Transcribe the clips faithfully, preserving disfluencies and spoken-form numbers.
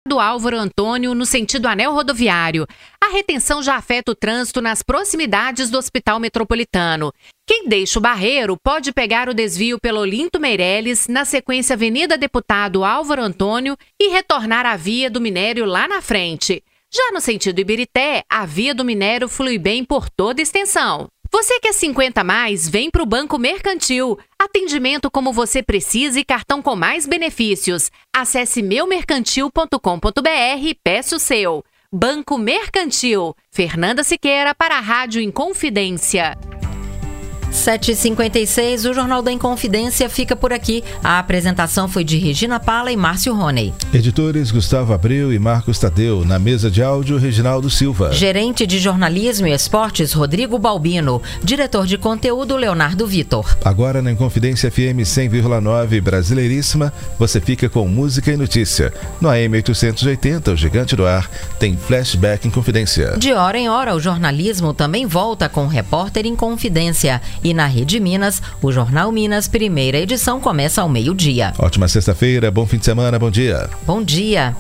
do Álvaro Antônio, no sentido anel rodoviário. A retenção já afeta o trânsito nas proximidades do Hospital Metropolitano. Quem deixa o Barreiro pode pegar o desvio pelo Olinto Meireles, na sequência Avenida Deputado Álvaro Antônio, e retornar à Via do Minério lá na frente. Já no sentido Ibirité, a Via do Minério flui bem por toda a extensão. Você que é cinquenta a mais, vem para o Banco Mercantil. Atendimento como você precisa e cartão com mais benefícios. Acesse meu mercantil ponto com ponto br e peça o seu. Banco Mercantil. Fernanda Siqueira para a Rádio Inconfidência. sete e cinquenta e seis, o Jornal da Inconfidência fica por aqui. A apresentação foi de Regina Pala e Márcio Roney. Editores Gustavo Abreu e Marcos Tadeu. Na mesa de áudio, Reginaldo Silva. Gerente de Jornalismo e Esportes, Rodrigo Balbino. Diretor de conteúdo, Leonardo Vitor. Agora na Inconfidência F M cem vírgula nove Brasileiríssima, você fica com música e notícia. No A M oitocentos e oitenta, o Gigante do Ar, tem Flashback Inconfidência. De hora em hora, o jornalismo também volta com o Repórter Inconfidência. E na Rede Minas, o Jornal Minas, primeira edição, começa ao meio-dia. Ótima sexta-feira, bom fim de semana, bom dia. Bom dia.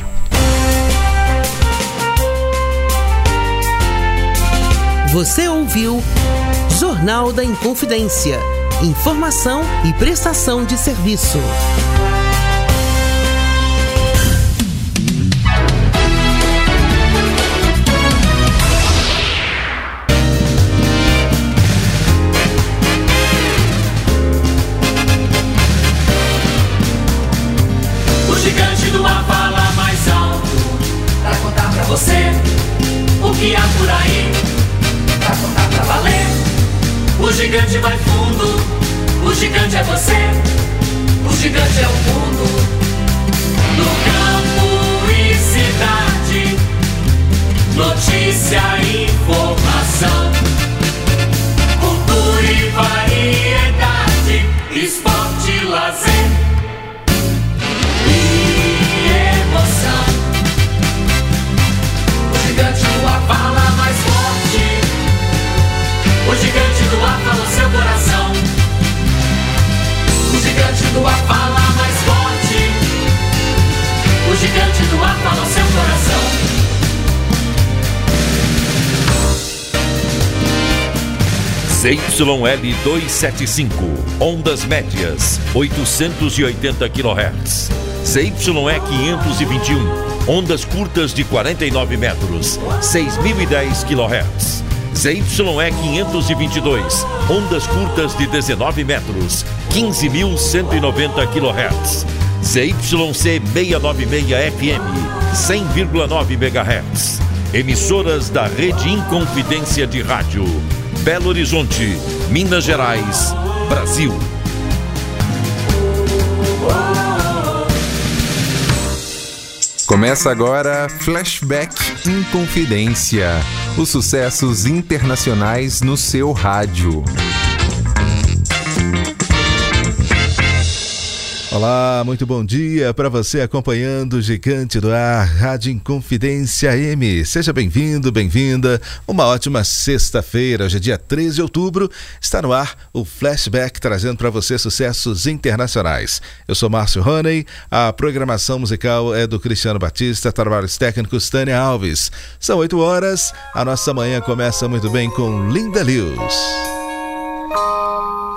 Você ouviu Jornal da Inconfidência. Informação e prestação de serviço. Você, o que há por aí, pra contar pra valer. O gigante vai fundo, o gigante é você, o gigante é o mundo. No campo e cidade, notícia e informação, cultura e variedade, esporte e lazer e emoção. O gigante do ar fala mais forte. O gigante do ar fala o seu coração. O gigante do ar fala mais forte. O gigante do ar fala o seu coração. Z Y L duzentos e setenta e cinco, ondas médias, oitocentos e oitenta quilohertz. Z Y E quinhentos e vinte e um, ondas curtas de quarenta e nove metros, seis mil e dez quilohertz. Z Y E quinhentos e vinte e dois, ondas curtas de dezenove metros, quinze mil cento e noventa quilohertz. Z Y C seiscentos e noventa e seis F M, cem vírgula nove megahertz. Emissoras da Rede Inconfidência de Rádio. Belo Horizonte, Minas Gerais, Brasil. Começa agora Flashback Inconfidência. Os sucessos internacionais no seu rádio. Olá, muito bom dia para você acompanhando o Gigante do Ar, Rádio Inconfidência M. Seja bem-vindo, bem-vinda. Uma ótima sexta-feira, hoje é dia treze de outubro. Está no ar o Flashback, trazendo para você sucessos internacionais. Eu sou Márcio Roney, a programação musical é do Cristiano Batista, trabalhos técnicos Tânia Alves. São oito horas, a nossa manhã começa muito bem com Linda Lewis.